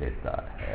دیتا ہے۔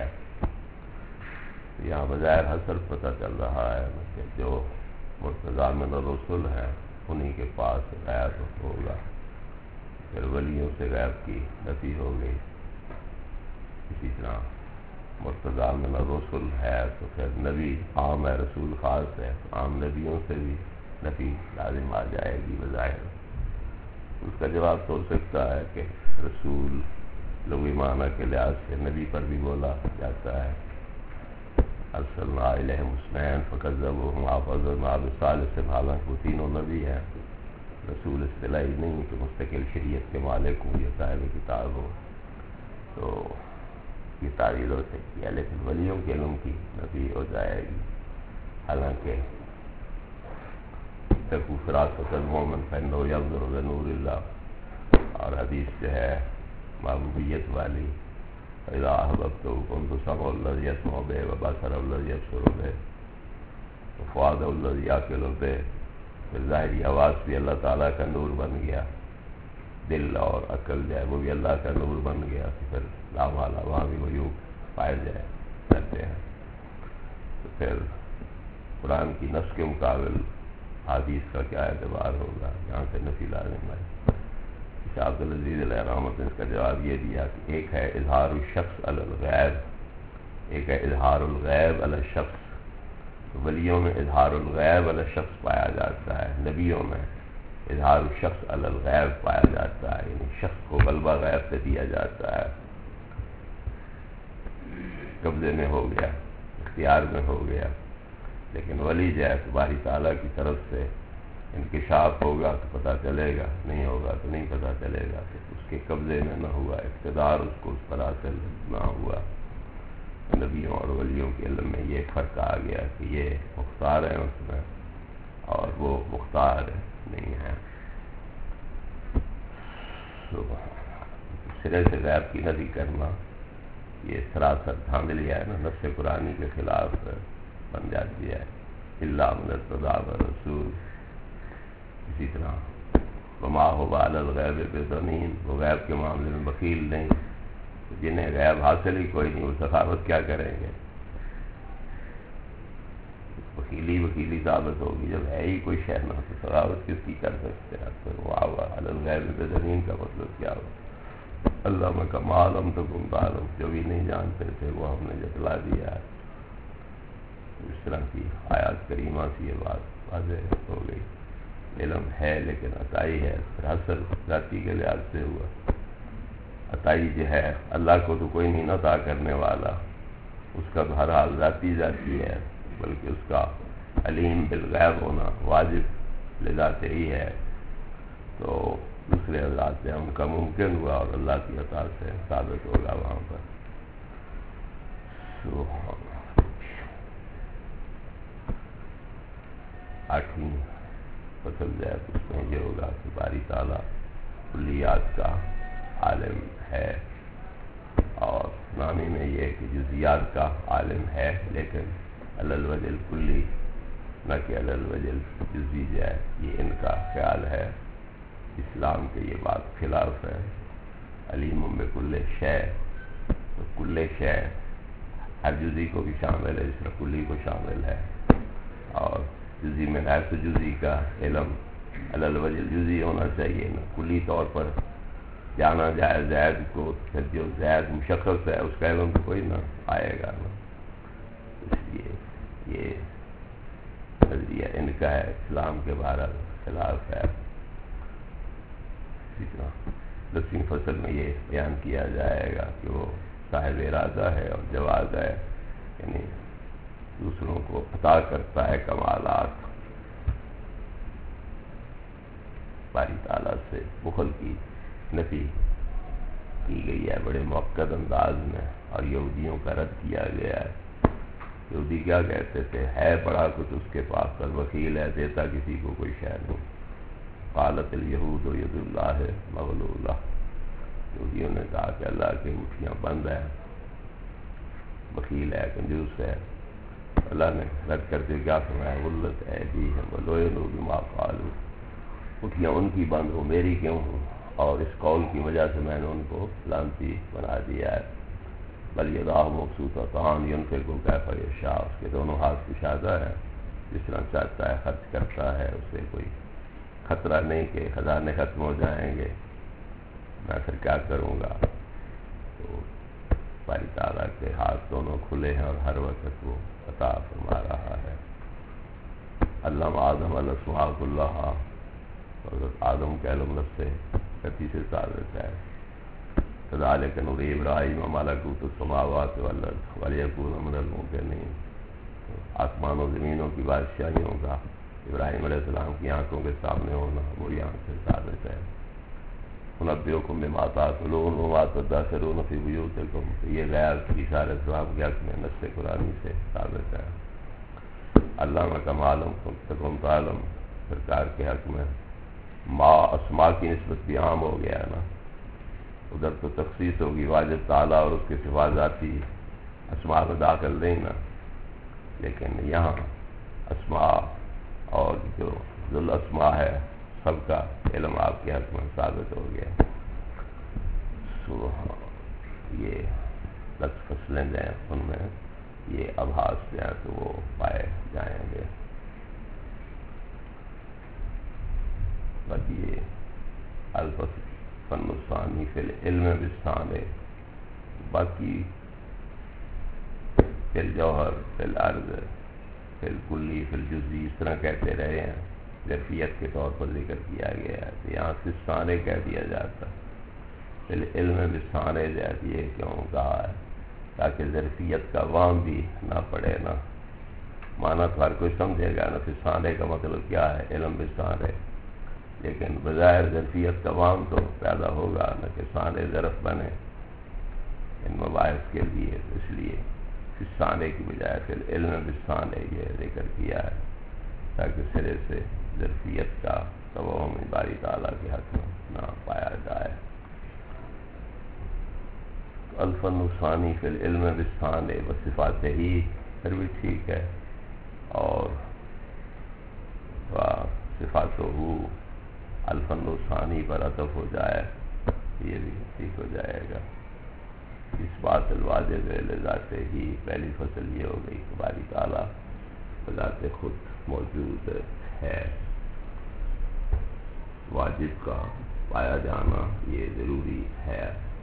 یہاں بظاہر حصر پتہ چل رہا ہے کہ جو مرتضیٰ من الرسل ہیں انہی کے پاس غیب ہوگا، پھر ولیوں سے غیب کی نفی ہو گئی۔ اسی طرح مرتضیٰ من الرسل ہے تو پھر نبی عام ہے، رسول خاص ہے، عام نبیوں سے بھی نفی لازم آ جائے گی بظاہر۔ اس کا جواب تو ہو سکتا ہے کہ رسول لغوی معنی کے لحاظ سے نبی پر بھی بولا جاتا ہے، ارسلنا الیہم اثنین فکذبوہما فعززنا بثالث، حالانکہ وہ تینوں نبی ہیں۔ رسول اصطلاحی نہیں کہ مستقل شریعت کے مالک ہوں یا صاحب کتاب ہو، تو یہ تعویل ہو سکتی ہے، لیکن ولیوں کے علم کی نفی ہو جائے گی۔ حالانکہ تکو فراست المومن فإنہ ينظر بنور اللہ، اور حدیث جو ہے محبوبیت والی، اذا احببتہ كنت سمع الذی یسمع بہ وبصرہ الذی یبصر بہ وفؤادہ الذی یعقل بہ۔ پھر ظاہری آواز بھی اللہ تعالیٰ کا نور بن گیا، دل اور عقل جو ہے وہ بھی اللہ کا نور بن گیا، تو پھر لامالا وہاں بھی وہی پائے جائے کرتے ہیں۔ تو پھر قرآن کی نص کے مقابل حدیث کا کیا اعتبار ہوگا؟ یہاں سے نفی لازم ہے۔ شاہ عبدالعزیز علیہ رحمت نے اس کا جواب یہ دیا کہ ایک ہے اظہار الشخص علی الغیب، ایک ہے اظہار الغیب علی الشخص۔ ولیوں میں اظہار الغیب علی الشخص پایا جاتا ہے، نبیوں میں اظہار الشخص علی الغیب پایا جاتا ہے، یعنی شخص کو غلبہ غیب پہ دیا جاتا ہے، قبضے میں ہو گیا، اختیار میں ہو گیا۔ لیکن ولی جو ہے باری تعالیٰ کی طرف سے انکشاف ہوگا تو پتہ چلے گا، نہیں ہوگا تو نہیں پتہ چلے گا، کہ اس کے قبضے میں نہ ہوا، اقتدار اس کو اس پر حاصل نہ ہوا۔ نبیوں اور ولیوں کے علم میں یہ فرق آ گیا کہ یہ مختار ہیں اس میں اور وہ مختار نہیں ہیں۔ سرے سے غیب کی نفی کرنا یہ سراسر دھاندلی ہے نا، نص قرآنی کے خلاف بن جاتی ہے۔ الا من ارتضی بالرسول، اسی طرح وما هو علی الغیب بضنین، وہ غیب کے معاملے میں بخیل نہیں، جنہیں غیب حاصل ہی کوئی نہیں وہ سخاوت کیا کریں گے؟ وکیلی ثابت ہوگی، جب ہے ہی کوئی شے نہ تو سخاوت کس کی کر سکتے ہیں؟ تو وما هو علی الغیب بضنین کا مطلب کیا ہو؟ اللہ کا معلوم تو کم تعلم، جو بھی نہیں جانتے تھے وہ ہم نے جتلا دیا ہے۔ اس طرح کی آیات کریمہ سے یہ بات واضح ہو گئی۔ علم ہے لیکن عطائی ہے، حاصل ذاتی کے لحاظ سے ہوا۔ عطائی جو ہے اللہ کو تو کوئی نہیں عطا کرنے والا، اس کا تو ہر حال ذاتی ہے، بلکہ اس کا علیم بالغیب ہونا واجب لذات ہی ہے، تو دوسرے ذات سے ہم کا ممکن ہوا اور اللہ کی عطا سے ثابت ہوگا وہاں پر۔ آٹھویں فصل جو ہے اس میں یہ ہوگا کہ باری تعالیٰ کلیات کا عالم ہے، اور نامی میں یہ کہ جزیات کا عالم ہے، لیکن علی الوجہ الکلی نہ کہ علی الوجہ الجزوی جو ہے، یہ ان کا خیال ہے۔ اسلام کے یہ بات خلاف ہے۔ علیم بکل شے، تو کل شے ہر جزی کو بھی شامل ہے، جس طرح کلی کو شامل ہے، اور جزی میں حیث جزی کا علم علی الوجہ الجزی ہونا چاہیے، نہ کلی طور پر جانا جائے زید کو، پھر جو زید مشخص ہے اس کا علم تو کوئی نہ آئے گا نا۔ اس لیے یہ نظریہ ان کا ہے، اسلام کے بارے خلاف ہے۔ اسی طرح 10ویں فصل میں یہ بیان کیا جائے گا کہ وہ صاحب ارادہ ہے اور جواز ہے، یعنی دوسروں کو عطا کرتا ہے کمالات۔ باری تعالیٰ سے بخل کی نفی کی گئی ہے بڑے مؤکد انداز میں، اور یہودیوں کا رد کیا گیا ہے۔ یہودی کیا کہتے تھے؟ ہے بڑا کچھ اس کے پاس پر وکیل ہے، دیتا کسی کو کوئی شے نہیں۔ قالت الیہود ید اللہ مغلولہ، یہودیوں نے کہا کہ اللہ کی مٹھیاں بند ہیں، وکیل ہے، کنجوس ہے۔ اللہ نے رد کرتے ہوئے کیا فرمایا؟ غلت ایدیہم ولعنوا بما قالوا، مٹھیاں ان کی بند ہو، میری کیوں ہوں؟ اور اس قول کی وجہ سے میں نے ان کو لعنتی بنا دیا ہے۔ بل یداہ مبسوطتان ينفق کیف یشاء، اس کے دونوں ہاتھ کشادہ ہے، جس طرح چاہتا ہے خرچ کرتا ہے، اسے کوئی خطرہ نہیں کہ خزانے ختم ہو جائیں گے، میں پھر کیا کروں گا۔ تو باری تعالیٰ کے ہاتھ دونوں کھلے ہیں اور ہر وقت وہ عطا فرما رہا ہے۔ علم آدم الاسماء کلہا، حضرت آدم کے علم رب سے کتی سے ثابت ہے۔ کذالک نری ابراہیم ملکوت السماوات والارض ولیکون من الموقنین، آسمان و زمینوں کی بادشاہیوں کا ابراہیم علیہ السلام کی آنکھوں کے سامنے ہونا وہی آنکھ سے ثابت ہے۔ انبئکم بما تاکلون وما تدخرون فی بیوتکم، یہ غیر کی اشارہ اسلام کے حق میں نص قرآنی سے ثابت ہے۔ علامہ کا معلوم تکم تعلم، سرکار کے حق میں ما اسماء کی نسبت بھی عام ہو گیا ہے نا، ادھر تو تخصیص ہوگی، واجب تعالیٰ اور اس کے صفات ذاتی اسماء میں داخل نہیں نا، لیکن یہاں اسماء اور جو ذل اسماء ہے سب کا علم آپ کے حق میں ثابت ہو گیا۔ یہ 10 فصلیں جو ہیں ان میں یہ ابحاث جو ہیں تو وہ پائے جائیں گے۔ بس یہ الفن الثانی فی العلم بالثانی، باقی فی الجوہر فی الارض فی الکلی فی الجزئی اس طرح کہتے رہے ہیں، ظرفیت کے طور پر ذکر کیا گیا ہے، تو یہاں سے ثانی کہہ دیا جاتا فی العلم بالثانی، جیسے یہ کیوں کہا ہے تاکہ ظرفیت کا وام بھی نہ پڑے نا، معنی تو ہر کوئی سمجھے گا نا، پھر ثانی کا مطلب کیا ہے، علم بالثانی، لیکن بظاہر ظرفیت کا وام تو پیدا ہوگا نہ کہ ثانی ظرف بنے ان مباحث کے لیے، اس لیے پھر ثانی کی بجائے پھر علم بالثانی یہ ذکر کیا ہے تاکہ سرے سے ظرفیت کا توہم باری تعالیٰ کے حق میں نہ پایا جائے۔ الفن الثانی فی العلم بالثانی وصفات ہی پھر بھی ٹھیک ہے، اور صفاتہ الفن الثانی پر عطف ہو جائے یہ بھی ٹھیک ہو جائے گا۔ اس بات الواجب لذات ہی پہلی فصل یہ ہو گئی کہ باری تعالیٰ بذات خود موجود ہے، واجب کا پایا جانا یہ ضروری ہے۔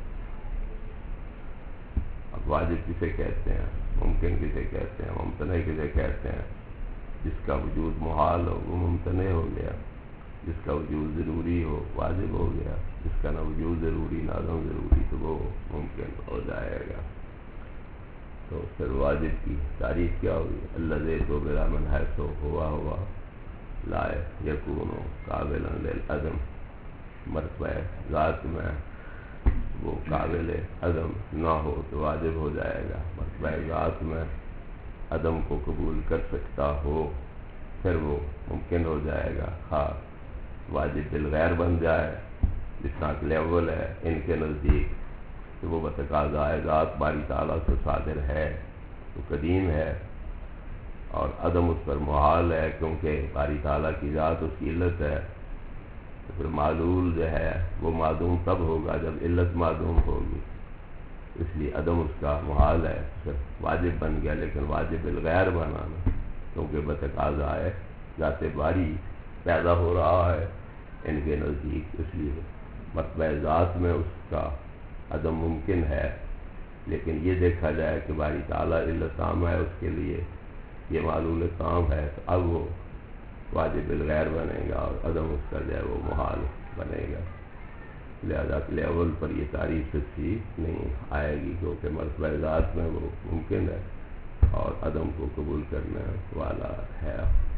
اب واجب کسے کہتے ہیں، ممکن کسے کہتے ہیں، ممتنع کسے کہتے ہیں؟ جس کا وجود محال ہو وہ ممتنع ہو گیا، جس کا وجود ضروری ہو واجب ہو گیا، جس کا نہ وجود ضروری نہ عدم ضروری تو وہ ممکن ہو جائے گا۔ تو پھر واجب کی تعریف کیا ہوگی؟ الذی تو بلا من حیث ہوا لا یکون قابلا للعدم، مرتبہ ذات میں وہ قابل عدم نہ ہو تو واجب ہو جائے گا، مرتبہ ذات میں عدم کو قبول کر سکتا ہو پھر وہ ممکن ہو جائے گا۔ ہاں واجب بالغیر بن جائے، جس طرح کہ اول ہے ان کے نزدیک کہ وہ بتقاضائے ذات باری تعالیٰ سے صادر ہے تو قدیم ہے، اور عدم اس پر محال ہے کیونکہ باری تعالیٰ کی ذات اس کی علت ہے، تو پھر معلول جو ہے وہ معدوم تب ہوگا جب علت معدوم ہوگی، اس لیے عدم اس کا محال ہے، پھر واجب بن گیا، لیکن واجب بالغیر بنانا کیونکہ بتقاضائے ذات باری پیدا ہو رہا ہے ان کے نزدیک، اس لیے مرتبہ ذات میں اس کا عدم ممکن ہے، لیکن یہ دیکھا جائے کہ باری تعالیٰ علت عام ہے اس کے لیے، یہ معلول کام ہے، تو اب وہ واجب بالغیر بنے گا اور عدم اس کا جو ہے وہ محال بنے گا، لہذا اول پر یہ تعریف سچی نہیں آئے گی کیونکہ مرتبہ ذات میں وہ ممکن ہے اور عدم کو قبول کرنے والا ہے۔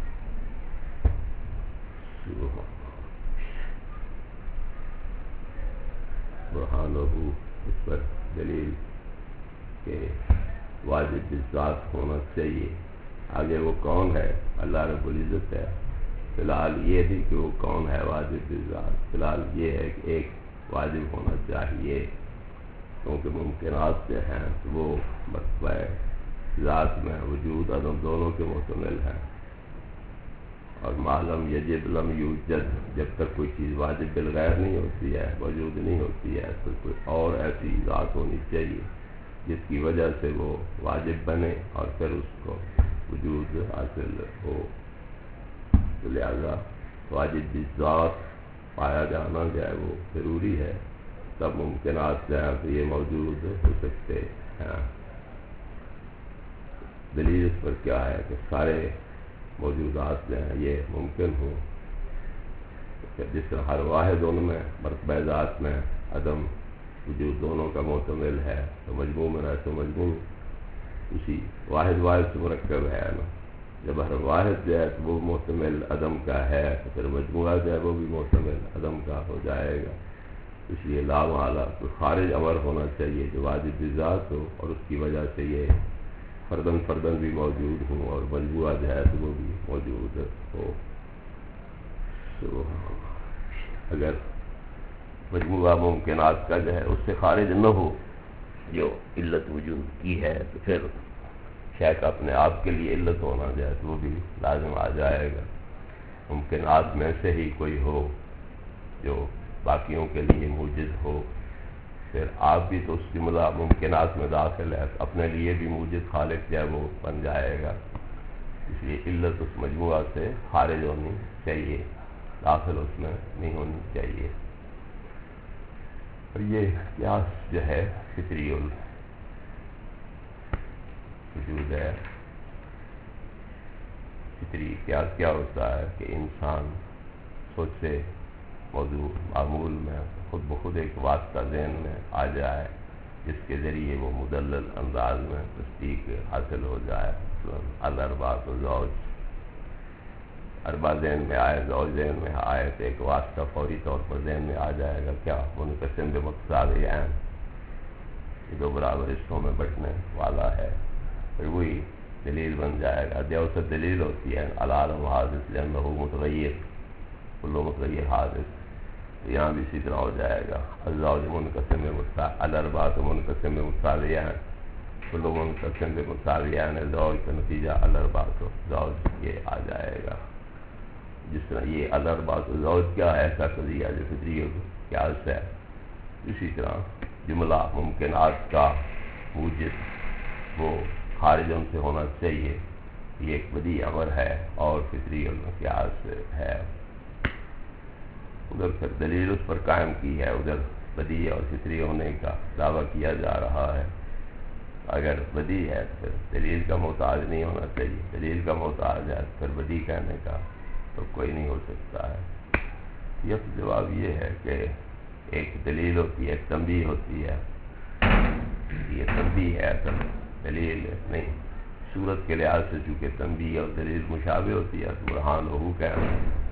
برہانہ اس پر دلیل کہ واجب بالذات ہونا چاہیے، آگے وہ کون ہے؟ اللہ رب العزت ہے، فی الحال یہ نہیں کہ وہ کون ہے واجب بالذات، فی الحال یہ ہے کہ ایک واجب ہونا چاہیے کیونکہ ممکنات جو ہیں وہ مرتبہ ذات میں وجود عدم دونوں کے محتمل ہیں، اور ما لم یجب لم یوجد، جب تک کوئی چیز واجب بالغیر نہیں ہوتی ہے، موجود نہیں ہوتی ہے، تو کوئی اور ایسی ذات ہونی چاہیے جس کی وجہ سے وہ واجب بنے اور پھر اس کو وجود حاصل ہو. تو لہذا واجب بالذات پایا جانا جو ہے وہ ضروری ہے، تب ممکنات جو ہے تو یہ موجود ہو سکتے ہیں. دلیل اس پر کیا ہے کہ سارے موجودات جو ہیں یہ ممکن ہوں. جس طرح ہر واحد ان میں مرتبہ ذات میں عدم وجود دونوں کا محتمل ہے، تو مجموع میں رہے تو مجموع اسی واحد سے مرکب ہے نا. جب ہر واحد جو ہے وہ محتمل عدم کا ہے تو پھر مجموعہ جو ہے وہ بھی محتمل عدم کا ہو جائے گا. اس لیے لا محالہ تو خارج امر ہونا چاہیے جو واجب بالذات ہو، اور اس کی وجہ سے یہ فردن بھی موجود ہوں اور مجموعہ جو ہے تو وہ بھی موجود ہو. تو اگر مجموعہ ممکنات کا جو ہے اس سے خارج نہ ہو جو علت وجود کی ہے، تو پھر شیخ اپنے آپ کے لیے علت ہونا جو ہے تو وہ بھی لازم آ جائے گا. ممکنات میں سے ہی کوئی ہو جو باقیوں کے لیے موجز ہو، پھر آپ بھی تو اس جملہ ممکنات میں داخل ہے، اپنے لیے بھی موجز خالق جو ہے وہ بن جائے گا. اس لیے علت اس مجموعہ سے خارج ہونی چاہیے، داخل اس میں نہیں ہونی چاہیے. اور یہ قیاس جو ہے فطری الوجود ہے. فطری قیاس کیا ہوتا ہے کہ انسان سوچے موضوع معمول میں خود بخود ایک واسطہ ذہن میں آ جائے جس کے ذریعے وہ مدلل انداز میں تصدیق حاصل ہو جائے. الاربعۃ زوج، اربع ذہن میں آئے، زوج ذہن میں آئے تو ایک واسطہ فوری طور پر ذہن میں آ جائے گا، کیا منقسم بمتساویین، یہ دو برابر حصوں میں بٹنے والا ہے. پھر وہی دلیل بن جائے گا. دیوست دلیل ہوتی ہے العالم حادث لأنہ متغیر، کل متغیر حادث. یہاں بھی اسی طرح ہو جائے گا. الزوج منقسم الاربعۃ منقسم متساویین، کل منقسم بمتساویین، زوج کا نتیجہ الاربعۃ زوج یہ آ جائے گا. جس طرح یہ الاربعۃ زوج کیا ہے ایسا قضیہ جو فطری قیاس ہے، اسی طرح جملہ ممکنات کا موجب وہ خارج ان سے ہونا چاہیے، یہ ایک بدیع امر ہے اور فطری قیاس ہے. ادھر پھر دلیل اس پر قائم کی ہے، ادھر بدیع اور فطری ہونے کا دعویٰ کیا جا رہا ہے. اگر بدیع ہے تو پھر دلیل کا محتاج نہیں ہونا چاہیے، دلیل کا محتاج ہے تو پھر بدیع کہنے کا تو کوئی نہیں ہو سکتا ہے. یہ جواب یہ ہے کہ ایک دلیل ہوتی ہے، ایک تنبیہ ہوتی ہے. یہ تنبیہ ہے، اصل دلیل نہیں. صورت کے لحاظ سے چونکہ تنبیہ اور دلیل مشابہ ہوتی ہے تو برہان ہو کہنا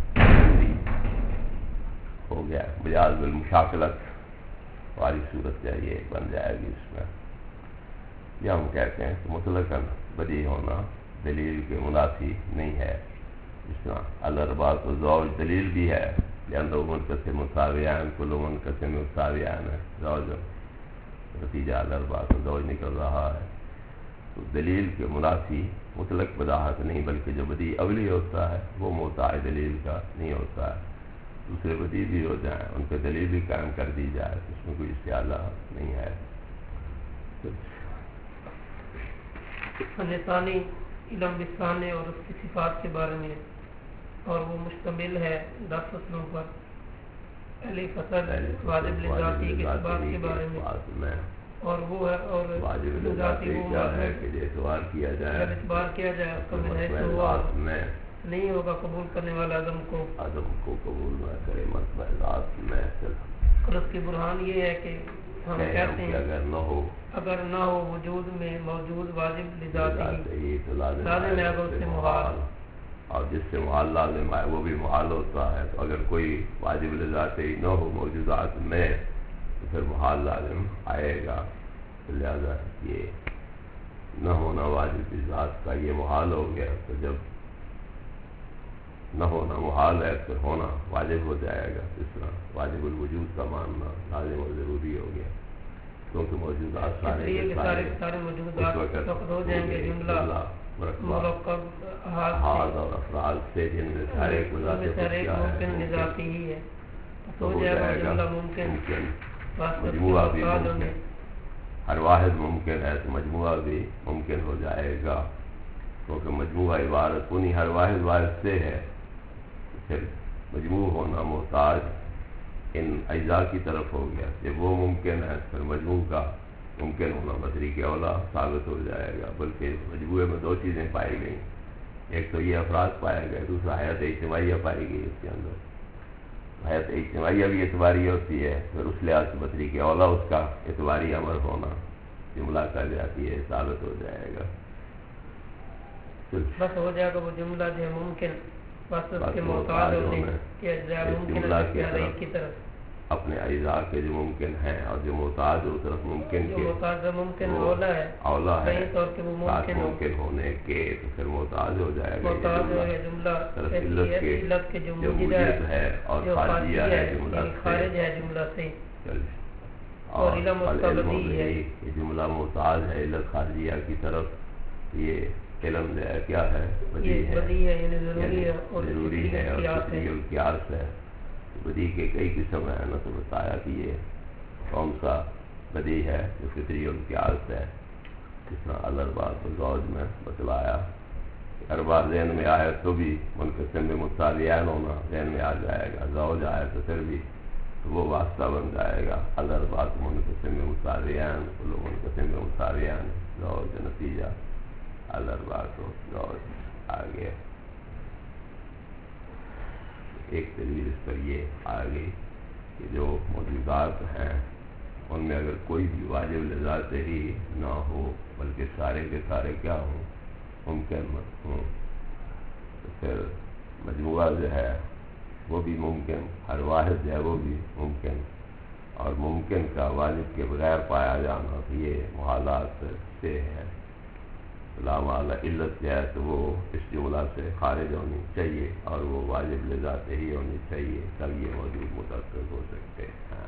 ہو گیا. مجاز بالمشاکلت والی صورت جو ہے یہ بن جائے گی. اس میں یہ ہم کہتے ہیں کہ مطلقاً بدیع ہونا دلیل کے منافی نہیں ہے. جس طرح الاربعۃ زوج دلیل بھی ہے، لأنہ منقسم متساویان، کل منقسم متساویان ہے، زوج نتیجہ الاربعۃ زوج نکل رہا ہے. تو دلیل کے منافی مطلق وضاحت نہیں، بلکہ جو بدیع اولی ہوتا ہے وہ محتاج دلیل کا نہیں ہوتا ہے. دوسرے بدیع بھی ہو جائیں، ان پہ دلیل بھی قائم کر دی جائے، اس میں کوئی استعلا نہیں ہے. ثانی علم بثانے اور اس کی صفات کے بارے میں، اور وہ مشتمل ہے 10 فصلوں پر. پہلی فصل واجب لذاتی کی صفات کے بارے میں، اور وہ ہے اور واجب لذاتی کیا ہے کہ یہ سوال کیا جائے، اگر اس بار کیا جائے اس کا نہیں ہوگا قبول کرنے والا عدم کو قبول نہ کرے مرتبہ ذات میں. اور اس کی برہان یہ ہے کہ ہم کہتے ہیں اگر نہ ہو وجود میں موجود واجب لذاتی تو لازم ہے اگر اس سے محال، اور جس سے محال لازم ہے وہ بھی محال ہوتا ہے. تو اگر کوئی واجب لذاتی نہ ہو موجودات میں تو پھر محال لازم آئے گا. لہذا یہ نہ ہونا واجب ذات کا یہ محال ہو گیا. تو جب نہ ہونا محال ہے پھر ہونا واجب ہو جائے گا. اس طرح واجب الوجود کا ماننا لازم اور ضروری ہو گیا، کیونکہ موجودات سارے موجودات وقت ہو جائیں گے جملہ مرکب احاد اور افراد سے، جن میں سارے ممکن لذاتی ہی ہے. تو ہو جائے گا جملہ ممکن مجموعہ بھی ممکن، ہر واحد ممکن ہے تو مجموعہ بھی ممکن ہو جائے گا، کیونکہ مجموعہ عبارت انہیں ہر واحد سے ہے، پھر مجموع ہونا محتاج ان اجزاء کی طرف ہو گیا، جب وہ ممکن ہے پھر مجموع کا ممکن ہونا بطریق اولا ثابت ہو جائے گا، بلکہ مجموعے میں دو چیزیں پائی گئیں، ایک تو یہ افراد پائے گئے، دوسرا حیات اجتماعیہ پائی گئی اس کے اندر۔ حیات اجتماعیہ بھی اعتباری ہوتی ہے، پھر اس لحاظ سے بطریق اولا اس کا اعتباری امر ہونا جملہ کا جاتی ہے ثابت ہو جائے گا، بس ہو جائے گا وہ جملہ جو ہے ممکن بس اس کے محتاج ہونے کے اجزاء ممکن ہے کی طرف اپنے اجزاء کے جو ممکن ہیں اور جو محتاج ہو طرف ممکن جو کے محتاج ممکن اولا ہے صحیح طور پہ وہ ممکن ہونے کے تو پھر محتاج ہو جائے گا محتاج ہے جملہ علت کے جو موجود ہے اور خارجیہ ہے جملہ خارج ہے جملہ سے اور علم ہے یہ جملہ محتاج ہے علت خارجیہ کی طرف، یہ علم جو ہے کیا ہے بدیع ہے، یعنی ضروری ہے اور فطری القیاس ہے۔ بدیع کے کئی قسم ہیں نا، تو بتایا کہ یہ کون سا بدیع ہے جو فطری القیاس ہے، جس طرح الارباب والزوج میں بتلایا، ارباب ذہن میں آئے تو بھی منقسم میں متتابعین ہونا ذہن میں آ جائے گا، زوج آئے تو پھر بھی وہ واسطہ بن جائے گا، الارباب منقسم میں متتابعین، کل منقسم میں متتابعین، زوج نتیجہ الارباب کو زوج آگے۔ ایک دلیل اس پر یہ آ گئی کہ جو موجودات ہیں ان میں اگر کوئی بھی واجب لذات ہی نہ ہو بلکہ سارے کے سارے کیا ہوں ممکن ہوں، تو پھر مجموعہ جو ہے وہ بھی ممکن، ہر واحد جو ہے وہ بھی ممکن، اور ممکن کا واجب کے بغیر پایا جانا تو یہ محالات سے ہے، لا محالہ علت جو ہے تو وہ اس جملہ سے خارج ہونی چاہیے اور وہ واجب لذات ہی ہونی چاہیے، تب یہ موجود متحقق ہو سکتے ہیں۔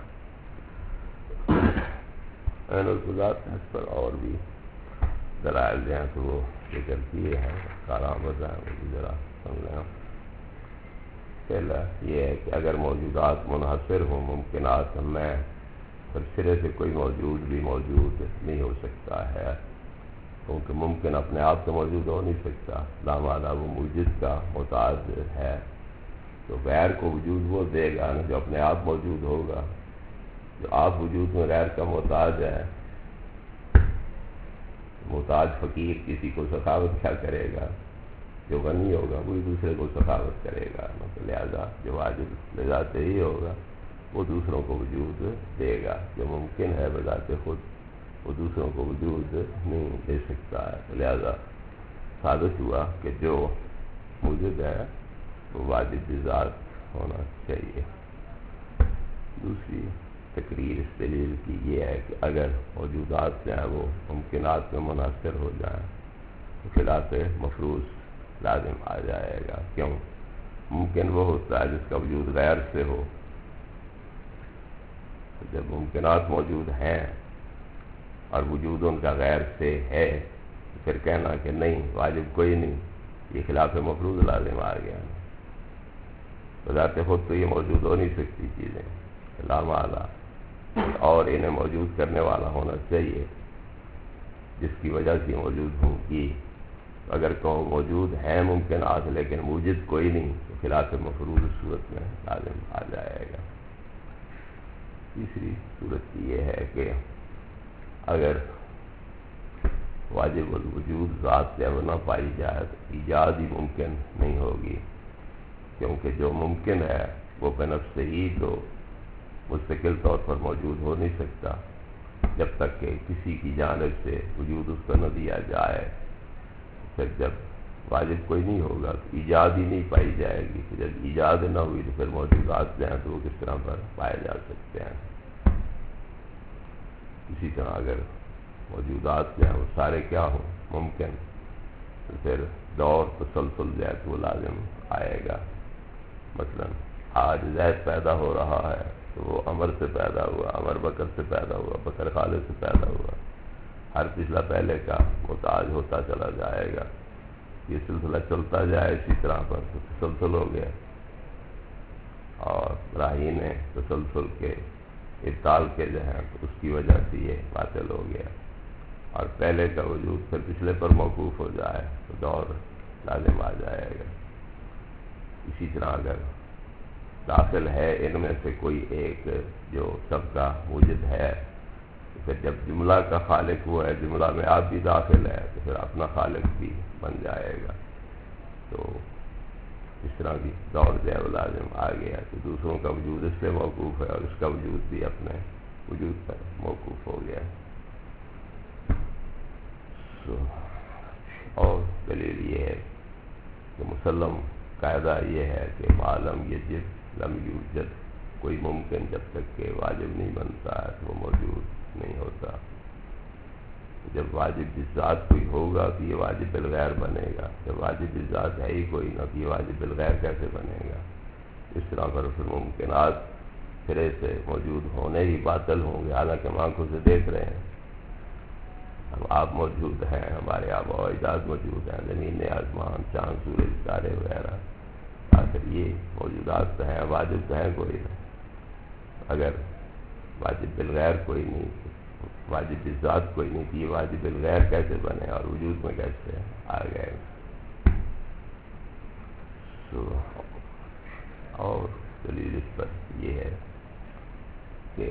القضات اس پر اور بھی دلائل جو ہیں تو وہ ذکر کیے ہیں، کارآمد ہیں، وہ بھی ذرا سمجھیں۔ پہلا یہ ہے کہ اگر موجودات منحصر ہوں ممکنات میں، پھر سرے سے کوئی موجود بھی موجود نہیں ہو سکتا ہے، کیونکہ ممکن اپنے آپ سے موجود ہو نہیں سکتا، لامعنی وہ موجود کا محتاج ہے، تو غیر کو وجود وہ دے گا نا جو اپنے آپ موجود ہوگا، جو آپ وجود میں غیر کا محتاج ہے، محتاج فقیر کسی کو سخاوت کیا کرے گا، جو غنی ہوگا وہی دوسرے کو سخاوت کرے گا، لہذا جو واجب لذات ہی ہوگا وہ دوسروں کو وجود دے گا، جو ممکن ہے بذات خود وہ دوسروں کو وجود نہیں دے سکتا ہے، لہذا ثابت ہوا کہ جو موجود ہے وہ واجب ذات ہونا چاہیے۔ دوسری تقریر اس دلیل کی یہ ہے کہ اگر موجودات جو ہیں وہ ممکنات میں منحصر ہو جائیں تو خلاف مفروض لازم آ جائے گا، کیوں؟ ممکن وہ ہوتا ہے جس کا وجود غیر سے ہو، جب ممکنات موجود ہیں اور وجود ان کا غیر سے ہے پھر کہنا کہ نہیں واجب کوئی نہیں، یہ خلاف مفروض لازم آ گیا، بذات خود تو یہ موجود ہو نہیں سکتی چیزیں، لا محالہ اور انہیں موجود کرنے والا ہونا چاہیے جس کی وجہ سے موجود ہوں گی، اگر کہو موجود ہیں ممکنات لیکن موجود کوئی نہیں تو خلاف مفروض صورت میں لازم آ جائے گا۔ تیسری صورت یہ ہے کہ اگر واجب الوجود ذات جب نہ پائی جائے تو ایجاد ہی ممکن نہیں ہوگی، کیونکہ جو ممکن ہے وہ بنفس ہی تو مستقل طور پر موجود ہو نہیں سکتا جب تک کہ کسی کی جانب سے وجود اس کو نہ دیا جائے، پھر جب واجب کوئی نہیں ہوگا تو ایجاد ہی نہیں پائی جائے گی، کہ جب ایجاد نہ ہوئی تو پھر موجودات جو ہیں تو وہ کس طرح پر پائے جا سکتے ہیں۔ اسی طرح اگر موجودات جو ہیں وہ سارے کیا ہوں ممکن تو پھر دور تسلسل جو ہے تو وہ لازم آئے گا، مثلا آج زید پیدا ہو رہا ہے تو وہ عمر سے پیدا ہوا، عمر بکر سے پیدا ہوا، بکر خالد سے پیدا ہوا، ہر پچھلا پہلے کا محتاج ہوتا چلا جائے گا، یہ سلسلہ چلتا جائے اسی طرح پر تو تسلسل ہو گیا، اور راہی نے تسلسل کے ابطال کے جو ہیں اس کی وجہ سے یہ باطل ہو گیا، اور پہلے کا وجود پھر پچھلے پر موقوف ہو جائے تو دور لازم آ جائے گا۔ اسی طرح اگر داخل ہے ان میں سے کوئی ایک جو سب کا موجد ہے، تو پھر جب جملہ کا خالق وہ ہے، جملہ میں آپ بھی داخل ہے، تو پھر اپنا خالق بھی بن جائے گا۔ تو اس طرح کی دور جو ہے وہ لازم آ گیا کہ دوسروں کا وجود اس پہ موقوف ہے اور اس کا وجود بھی اپنے وجود پر موقوف ہو گیا۔ اور دلیل یہ ہے کہ مسلم قاعدہ یہ ہے کہ معلوم یجب لم یوجد، کوئی ممکن جب تک کہ واجب نہیں بنتا ہے تو وہ موجود نہیں ہوتا۔ جب واجب بالذات کوئی ہوگا تو یہ واجب بالغیر بنے گا، جب واجب بالذات ہے ہی کوئی نہ تو یہ واجب بالغیر کیسے بنے گا؟ اس طرح پر پھر ممکنات پھرے سے موجود ہونے ہی باطل ہوں گے، حالانکہ ہم آنکھوں سے دیکھ رہے ہیں، ہم آپ موجود ہیں، ہمارے آباء و اجداد موجود ہیں، زمین آسمان چاند سورج ستارے وغیرہ، آخر یہ موجودات تو ہیں، واجب تو ہیں کوئی نہیں۔ اگر واجب بالغیر کوئی نہیں، واجب بالذات کوئی نہیں تھی، واجب بالغیر کیسے بنے اور وجود میں کیسے آ گئے؟ اور دلیل اس پر یہ ہے کہ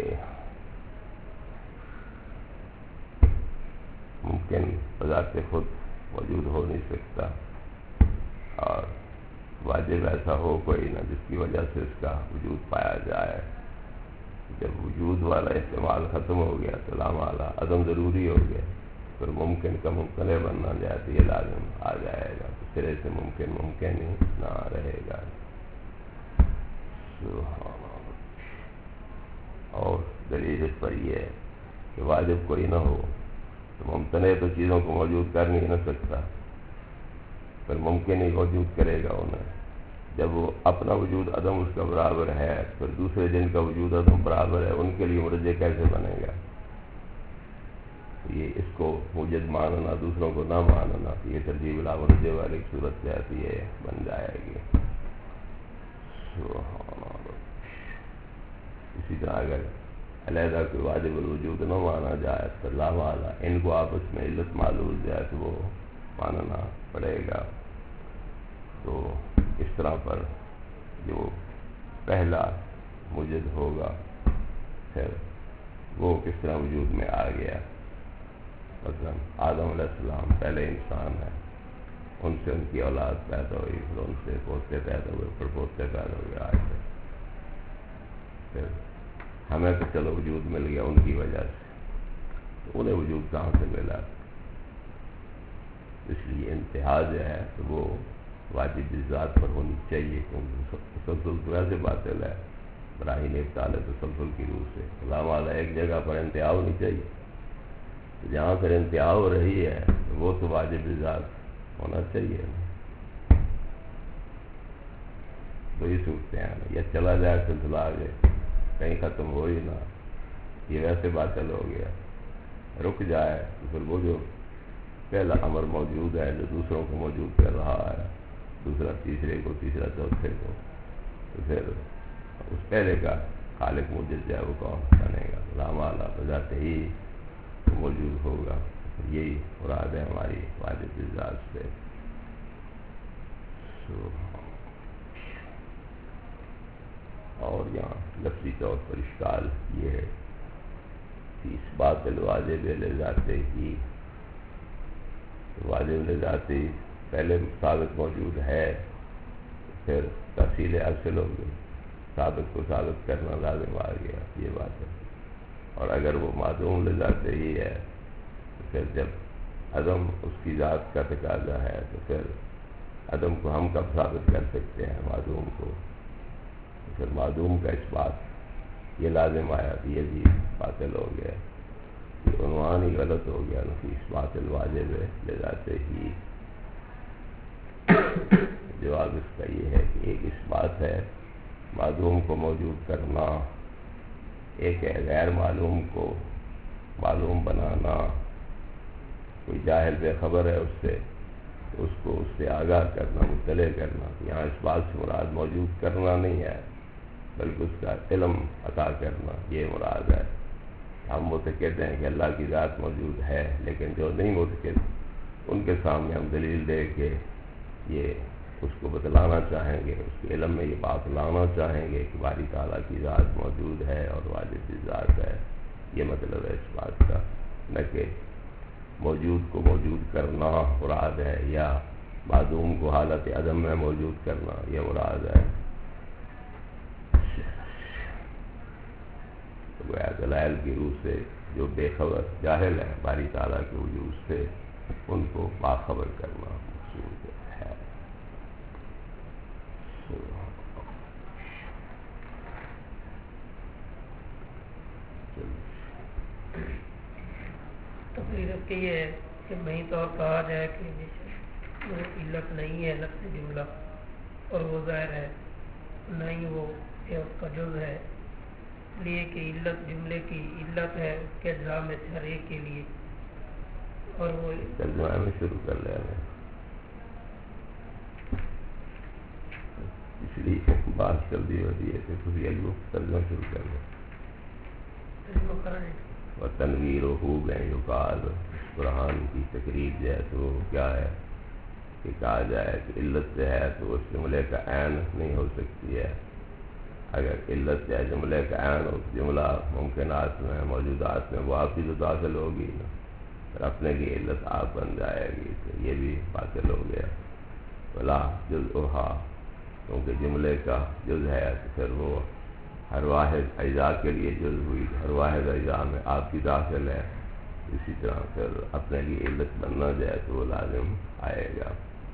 ممکن بذات خود موجود ہو نہیں سکتا، اور واجب ایسا ہو کوئی نہ جس کی وجہ سے اس کا وجود پایا جائے۔ جب وجود والا استعمال ختم ہو گیا تو لا والا عدم ضروری ہو گیا، پھر ممکن کا ممکنہ بننا جائے تو یہ لازم آ جائے گا، تو سرے سے ممکن ممکن ہی نہ رہے گا۔ اور دلیل اس پر یہ ہے کہ واجب کوئی نہ ہو تو ممکنہ تو چیزوں کو موجود کر نہیں نہ سکتا، پھر ممکن ہی موجود کرے گا انہیں۔ جب وہ اپنا وجود عدم اس کا برابر ہے، پھر دوسرے جن کا وجود عدم برابر ہے ان کے لیے مرجع کیسے بنے گا؟ یہ اس کو موجد ماننا، دوسروں کو نہ ماننا، یہ ترجیح لا مرجع والی صورت جو ہے تو یہ بن جائے گی۔ اسی طرح اگر علیحدہ کوئی واجب الوجود نہ مانا جائے تو لا والا ان کو آپس میں علت معلول جائے تو وہ ماننا پڑے گا۔ تو اس طرح پر جو پہلا موجد ہوگا پھر وہ کس طرح وجود میں آ گیا؟ مثلا آدم علیہ السلام پہلے انسان ہے، ان سے ان کی اولاد پیدا ہوئی، پھر ان سے پوتے پیدا ہوئے، پھر پوتے پیدا ہوئے، آج تک پھر ہمیں تو چلو وجود مل گیا ان کی وجہ سے، تو انہیں وجود کہاں سے ملا؟ اس لیے انتہا جو ہے تو وہ واجب ذات پر ہونی چاہیے، کیونکہ تسلسل تو ایسے باطل ہے، براہین ابطال تسلسل کی روح سے لا والا ایک جگہ پر انتہا ہونی چاہیے، جہاں پر انتہا ہو رہی ہے وہ تو واجب ذات ہونا چاہیے۔ تو یہ سوچتے ہیں یا چلا جائے سلسلہ آگے کہیں ختم ہو ہی نہ، یہ ویسے باطل ہو گیا، رک جائے تو پھر وہ جو پہلا امر موجود ہے جو دوسروں کو موجود کر رہا ہے، دوسرا تیسرے کو، تیسرا چوتھے کو، تو پھر اس پہلے کا خالق موجود جو ہے وہ کون بنے گا؟ لا والا بذات ہی موجود ہوگا۔ یہی مراد ہے ہماری واجب ذات سے۔ اور یہاں لفظی طور پر اشکال یہ ہے کہ اس بات الواجب لذاتے ہی، واجب لذاتی پہلے ثابت موجود ہے، پھر تفصیل حاصل ہو گئی، ثابت کو ثابت کرنا لازم آ گیا، یہ بات ہے۔ اور اگر وہ معدوم لذاتے ہی ہے تو پھر جب عدم اس کی ذات کا تقاضا ہے تو پھر عدم کو ہم کب ثابت کر سکتے ہیں معدوم کو؟ تو پھر معدوم کا اس بات یہ لازم آیا تو یہ بھی باطل ہو گیا، یہ عنوان ہی غلط ہو گیا نا، کہ اس بات الواجب لذاتے ہی۔ جواب اس کا یہ ہے کہ ایک اس بات ہے معدوم کو موجود کرنا، ایک ہے غیر معلوم کو معلوم بنانا، کوئی جاہل بے خبر ہے اس سے تو اس کو اس سے آگاہ کرنا، مطلع کرنا۔ یہاں اس بات سے مراد موجود کرنا نہیں ہے، بلکہ اس کا علم عطا کرنا، یہ مراد ہے۔ ہم معتقد ہیں کہ اللہ کی ذات موجود ہے، لیکن جو نہیں معتقد ان کے سامنے ہم دلیل دے کے یہ اس کو بتلانا چاہیں گے، اس کے علم میں یہ بات لانا چاہیں گے کہ باری تعالیٰ کی ذات موجود ہے اور واجب کی ذات ہے۔ یہ مطلب ہے اس بات کا، نہ کہ موجود کو موجود کرنا مراد ہے یا معدوم کو حالت عدم میں موجود کرنا یہ مراد ہے۔ تو گویا دلائل کی روح سے جو بے خبر جاہل ہیں باری تعالیٰ کے وجود سے، ان کو باخبر کرنا مقصود ہے۔ تفریح اس کے یہ ہے کہ وہیں طور کہا جائے کہ وہ علت نہیں ہے لفظ جملہ، اور وہ ظاہر ہے، نہ ہی وہ اس کا جز ہے، اس لیے کہ علت جملے کی علت ہے اس کے اجزاء میں سے ہر ایک کے لیے، اور وہ ترجمہ میں شروع کر لیا ہے، اس لیے بات کر دی ہوتی ہے کہ خود یہ ترجمہ شروع کر لیں۔ ترجمہ کریں اور تنویر و خوب ہے یقال، قرآن کی تقریب جو ہے تو کیا ہے کہ کہا جائے کہ علت جو ہے تو اس جملے کا عین نہیں ہو سکتی ہے۔ اگر علت جو ہے جملے کا عین ہو، جملہ ممکنات میں موجودات میں وہ آپ کی جو داخل ہوگی نا، پھر اپنے لیے علت آپ بن جائے گی، تو یہ بھی باطل ہو گیا۔ بلا جزءھا، کیونکہ جملے کا جز ہے تو پھر وہ ہر واحد اجزاء کے لیے جز ہوئی، ہر واحد اجزاء میں آپ کی داخل ہے، اسی طرح پھر اپنے لیے علت بننا جائے تو وہ لازم آئے گا۔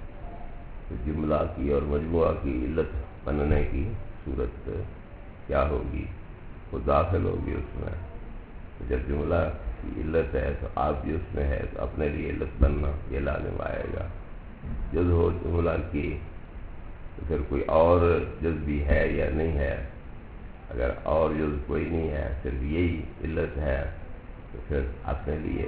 تو جملہ کی اور مجموعہ کی علت بننے کی صورت کیا ہوگی؟ وہ داخل ہوگی اس میں۔ تو جب جملہ کی علت ہے تو آپ بھی اس میں ہے تو اپنے لیے علت بننا یہ لازم آئے گا۔ جز ہو جملہ کی تو پھر کوئی اور جز بھی ہے یا نہیں ہے، اگر اور جز کوئی نہیں ہے صرف یہی علت ہے تو پھر اپنے لیے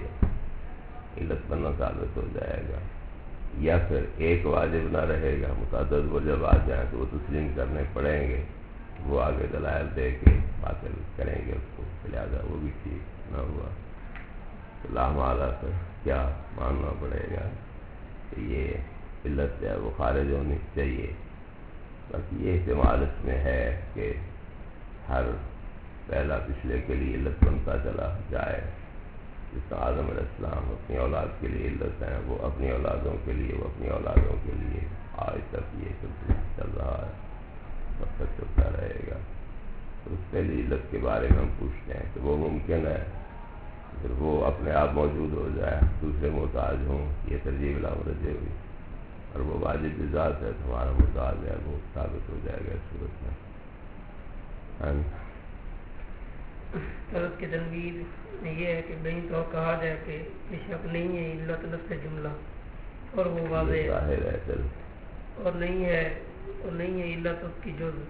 علت بننا ثابت ہو جائے گا، یا پھر ایک واجب نہ رہے گا، متعدد وجب آ جائیں تو وہ تسلیم کرنے پڑیں گے، وہ آگے دلائل دے کے باطل کریں گے اس کو، لہٰذا وہ بھی ٹھیک نہ ہوا۔ تو لامعالی پر کیا ماننا پڑے گا کہ یہ علت ہے وہ خارج ہونی چاہیے۔ باقی یہ احتمال اس میں ہے کہ ہر پہلا پچھلے کے لیے علت بنتا چلا جائے، جس طرح آدم علیہ السلام اپنی اولاد کے لیے علت ہیں، وہ اپنی اولادوں کے لیے، وہ اپنی اولادوں کے لیے، آج تک یہ چل رہا ہے، کب تک چلتا رہے گا۔ تو اس پہلی علت کے بارے میں ہم پوچھتے ہیں کہ وہ ممکن ہے پھر وہ اپنے آپ موجود ہو جائے، دوسرے محتاج ہوں، یہ ترجیح لامرجع ہوئی، اور وہ واجب ذات ہے تو ہمارا محتاج ہے، وہ ثابت ہو جائے گا اس صورت میں۔ طرز کی تنویر یہ ہے کہ بہن تو کہا جائے کہ بے شک نہیں ہے علت لفظ جملہ، اور وہ واضح ظاہر ہے چل، اور نہیں ہے علت اس کی جز،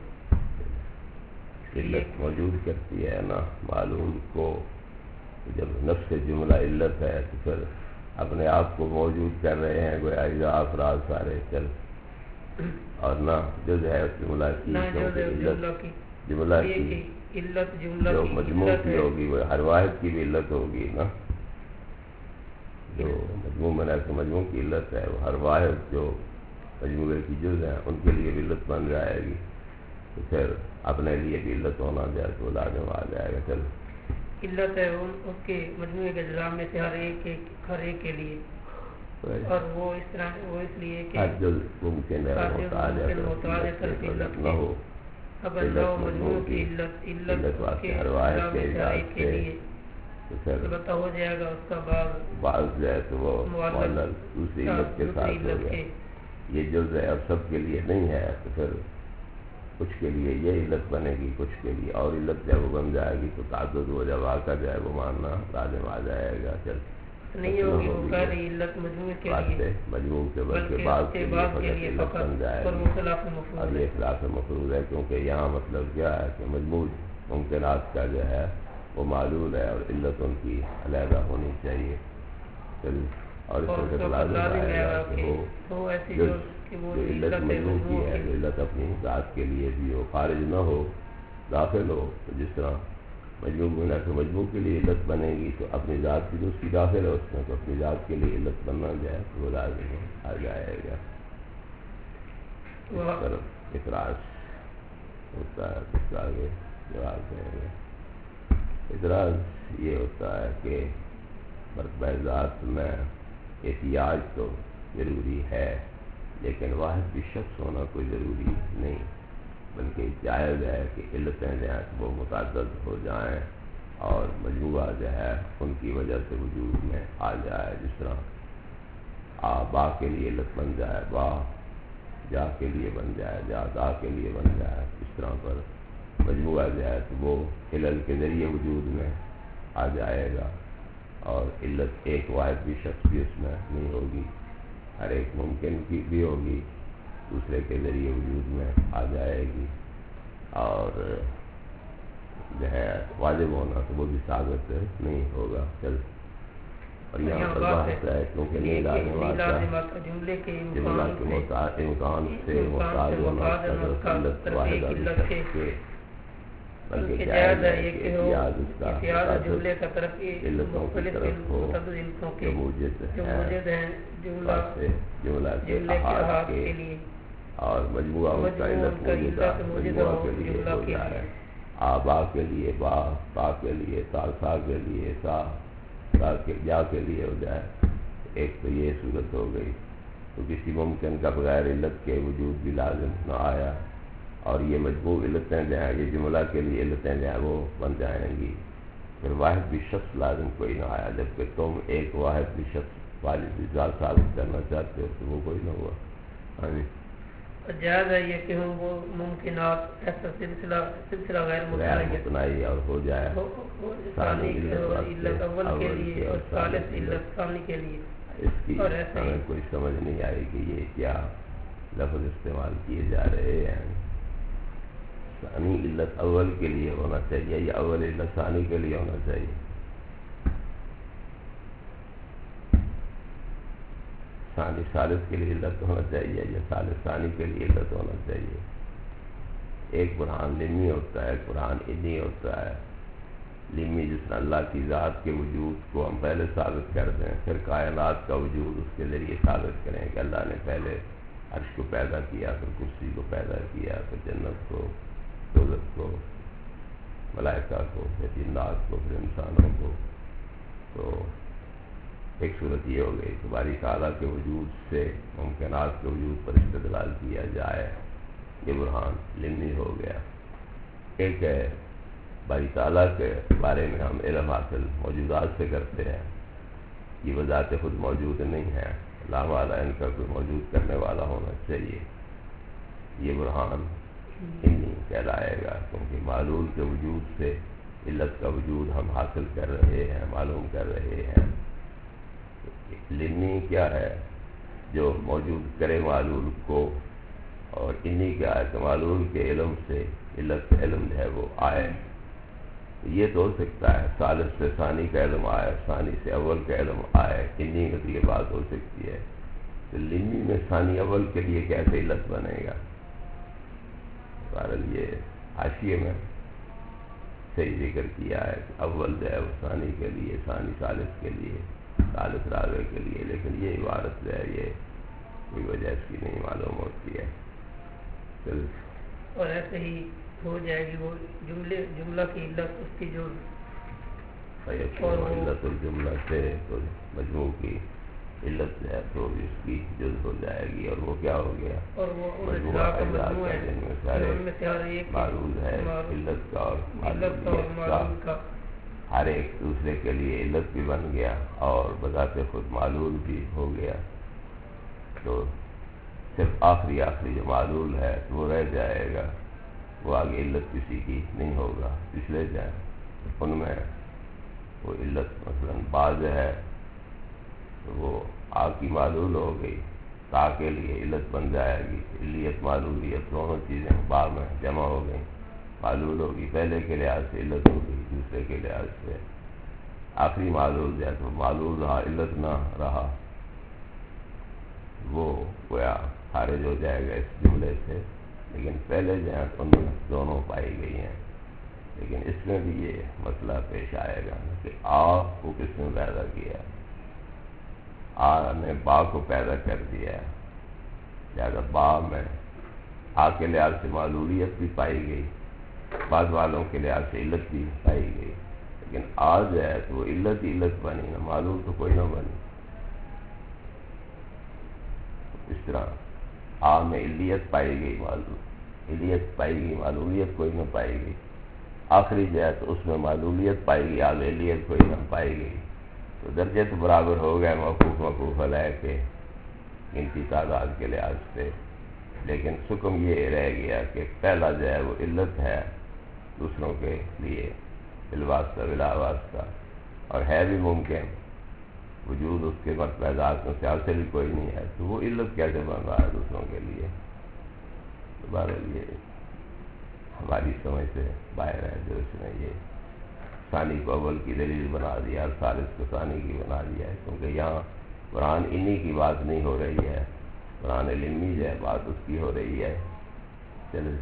علت موجود کرتی ہے نا معلوم کو، جب نفس جملہ علت ہے تو پھر اپنے آپ کو موجود کر رہے ہیں گویا اجزاء افراد سارے چل، اور نہ جز ہے اس جملہ کی، جملہ کی علت جملہ جو کی مجموع کی ہوگی وہ ہر واحد کی بھی علت ہوگی نا، جو مجموع میں کہ مجموع کی علت ہے وہ ہر واحد جو مجموعے کی جز ہیں ان کے لیے بھی علت بن جائے گی، تو پھر اپنے لیے بھی علت ہونا جائے تو لازم آ جائے گا۔ چل علت ہے اس کے مجموعے کے اجزاء میں سے ہر ایک کے لیے، اور وہ اس طرح وہ اس لیے کہ ہر جز ممکن ہے محتاج نہ ہو، اگر نہ ہو مجموع کی علت واسطے ہر واحد کے اجزاء سے تو پھر البتہ ہو جائے گا اس کا بعض جو ہے تو وہ معلل دوسری علت کے ساتھ ہو گیا، یہ جز ہے اب سب کے لیے نہیں ہے تو پھر کچھ کے لیے یہ علت بنے گی، کچھ کے لیے اور علت جب وہ بن جائے گی تو تعدد وہ جب آ کر جائے وہ ماننا لازم آ جائے گا۔ چل نہیں ہوگی وہ پہلی علت مجموع کے لیے، مجموع کے بلکہ بعض کے لیے فقط بن جائے گی، اب یہ خلاف مفروض ہے، کیونکہ یہاں مطلب کیا ہے کہ مجموع ممکنات کا جو ہے وہ معلول ہے اور علت ان کی علیحدہ ہونی چاہیے۔ چل اور اس سے لازم آئے گا کہ وہ جو علت مجموع کی ہے، جو علت اپنی ذات کے لیے بھی ہو، خارج نہ ہو داخل ہو، تو جس طرح مجموع بنا کے مجموع کے لیے علت بنے گی تو اپنی ذات کی جو اس کی داخل ہے اس میں، تو اپنی ذات کے لیے علت بننا جائے تو وہ لازم آ جائے گا۔ اس طرف اعتراض ہوتا ہے، اس کا آگے جواب دیں گے۔ اعتراض یہ ہوتا ہے کہ مرتبہ ذات میں احتیاج تو ضروری ہے، لیکن واحد بھی شخص ہونا کوئی ضروری نہیں، بلکہ جائز ہے کہ علتیں جو ہیں وہ متعدد ہو جائیں اور مجموعہ جو ہے ان کی وجہ سے وجود میں آ جائے۔ جس طرح با کے لیے علت بن جائے با، جا کے لیے بن جائے جا، دا کے لیے بن جائے، اس طرح پر مجموعہ جو ہے تو وہ علل کے ذریعے وجود میں آ جائے گا، اور علت ایک واحد بھی شخص بھی اس میں نہیں ہوگی، ہر ایک ممکن کی بھی ہوگی، دوسرے کے ذریعے وجود میں آ جائے گی، اور جو ہے واجب ہونا تو وہ بھی ثابت نہیں ہوگا۔ چل اور یہاں پر بحث ہے کیونکہ نہیں لازمات جملہ کے امکان سے محتاج ہونا علت واحدہ کے، بلکہ جائز ہے کہ احتیاج جملے کا طرف علتوں کی طرف ہو جو موجود ہیں جملہ کے احاط کے لیے، اور مجموعہ ان کا علت موجودہ مجموعہ کے لیے ہو جائے۔ آبا کے لیے با، تا کے لیے تا، سا کے لیے سا، جا کے لیے ہو جائے، ایک تو یہ صورت ہو گئی، تو کسی ممکن کا بغیر علت کے وجود بھی لازم نہ آیا، اور یہ مجموع علتیں جو ہیں یہ جملہ کے لیے علتیں جو ہیں وہ بن جائیں گی، پھر واحد بھی شخص لازم کوئی نہ آیا، جبکہ تم ایک واحد بھی شخص والی ذات ثابت کرنا چاہتے ہو تو وہ کوئی نہ ہوا۔ ہاں جی، جائز ہے یہ کہ وہ ممکنات ایسا سلسلہ غیر متناہی اور ہو جائے ثانی علت اول کے لیے اور ثالث علت ثانی کے لیے۔ اس کی ہمیں کوئی سمجھ نہیں آئی کہ یہ کیا لفظ استعمال کیے جا رہے ہیں۔ ثانی علت اول کے لیے ہونا چاہیے یا اول علت ثانی کے لیے ہونا چاہیے؟ ثانی ثالث کے لیے علت ہونا چاہیے یا ثالث ثانی کے لیے علت ہونا چاہیے؟ ایک برہان لمی ہوتا ہے، ایک برہان انی ہوتا ہے۔ لمی جس طرح اللہ کی ذات کے وجود کو ہم پہلے ثابت کر دیں، پھر کائنات کا وجود اس کے ذریعے ثابت کریں کہ اللہ نے پہلے عرش کو پیدا کیا، پھر کرسی کو پیدا کیا، پھر جنت کو، دوزخ کو، ملائکہ کو، پھر جنات کو، پھر انسانوں کو۔ تو ایک صورت یہ ہو گئی کہ باری تعالیٰ کے وجود سے ممکنات کے وجود پر استدلال کیا جائے، یہ برہان لمی ہو گیا۔ ایک ہے باری تعالیٰ کے بارے میں ہم علم حاصل موجودات سے کرتے ہیں، یہ بذات خود موجود نہیں ہے، لا والا ان کا کوئی موجود کرنے والا ہونا چاہیے، یہ برہان انی کہلائے گا، کیونکہ معلول کے وجود سے علت کا وجود ہم حاصل کر رہے ہیں، معلوم کر رہے ہیں۔ لمی کیا ہے؟ جو موجود کرے معلول کو، اور انی کیا ہے کہ معلول کے علم سے علت کا علم ہے وہ آئے۔ یہ تو ہو سکتا ہے ثالث سے ثانی کا علم آئے، ثانی سے اول کا علم آئے، انی میں تو یہ بات ہو سکتی ہے، تو لمی میں ثانی اول کے لیے کیسے علت بنے گا؟ بہرحال یہ حاشیے میں صحیح ذکر کیا ہے کہ اول جو ہے وہ ثانی کے لیے، ثانی ثالث کے لیے، ثالث رابع کے لیے، لیکن یہ عبارت جو ہے یہ کوئی وجہ اس کی نہیں معلوم ہوتی ہے۔ اور ایسے ہی ہو جائے گی وہ جملہ کی علت اس کی جو علت الجملہ سے تو مجموع کی علت جو ہے تو اس کی جز ہو جائے گی، اور وہ کیا ہو گیا؟ اور وہ مجموعہ ہے جن میں سارے معلول ہے علت کا اور معلولیت کا، ہر ایک دوسرے کے لیے علت بھی بن گیا اور بذات خود معلول بھی ہو گیا، تو صرف آخری جو معلول ہے وہ رہ جائے گا، وہ آگے علت کسی کی نہیں ہوگا۔ پچھلے جائیں ان میں وہ علت مثلا بعض ہے تو وہ آ کی معلول ہو گئی، تا کے لیے علت بن جائے گی، علیت معلولیت دونوں چیزیں بعد میں جمع ہو گئیں، معلول ہوگی، پہلے کے لحاظ سے علت ہوگی، دوسرے کے لحاظ سے آخری معلول جائے تو معلول رہا، علت نہ رہا، وہ گویا خارج ہو جائے گا اس جملے سے، لیکن پہلے جو ہیں ان میں دونوں پائی گئی ہیں، لیکن اس میں بھی یہ مسئلہ پیش آئے گا کہ آ کو کس نے پیدا کیا؟ آ نے با کو پیدا کر دیا، لہذا با میں آ کے لحاظ سے معلولیت بھی پائی گئی، بعض والوں کے لحاظ سے علت بھی پائی گئی، لیکن آ جو ہے تو وہ علت ہی علت بنی نا، معلول تو کوئی نہ بنی۔ اس طرح آ میں علیت پائی گئی، علیت پائی گئی، معلولیت کوئی نہ پائی گئی۔ آخری جو ہے تو اس میں معلولیت پائی گئی، آل علیت کوئی نہ پائی گئی، تو درجے تو برابر ہو گئے موقوف علیہ کے گنتی تعداد کے لحاظ سے، لیکن حکم یہ رہ گیا کہ پہلا جو ہے وہ علت ہے دوسروں کے لیے بالواسطہ بلا واسطہ، اور ہے بھی ممکن وجود اس کے مرتبہ ذات میں سے حاصل ہی کوئی نہیں ہے، تو وہ علت کیسے بن رہا ہے دوسروں کے لیے؟ دوبارہ یہ ہماری سمجھ سے باہر ہے جو اس نے یہ ثانی کو اول کی دلیل بنا دیا اور ثالث کو ثانی کی بنا دیا ہے، کیونکہ یہاں قرآن انی کی بات نہیں ہو رہی ہے، قرآن علمی جو ہے بات اس کی ہو رہی ہے۔ چلو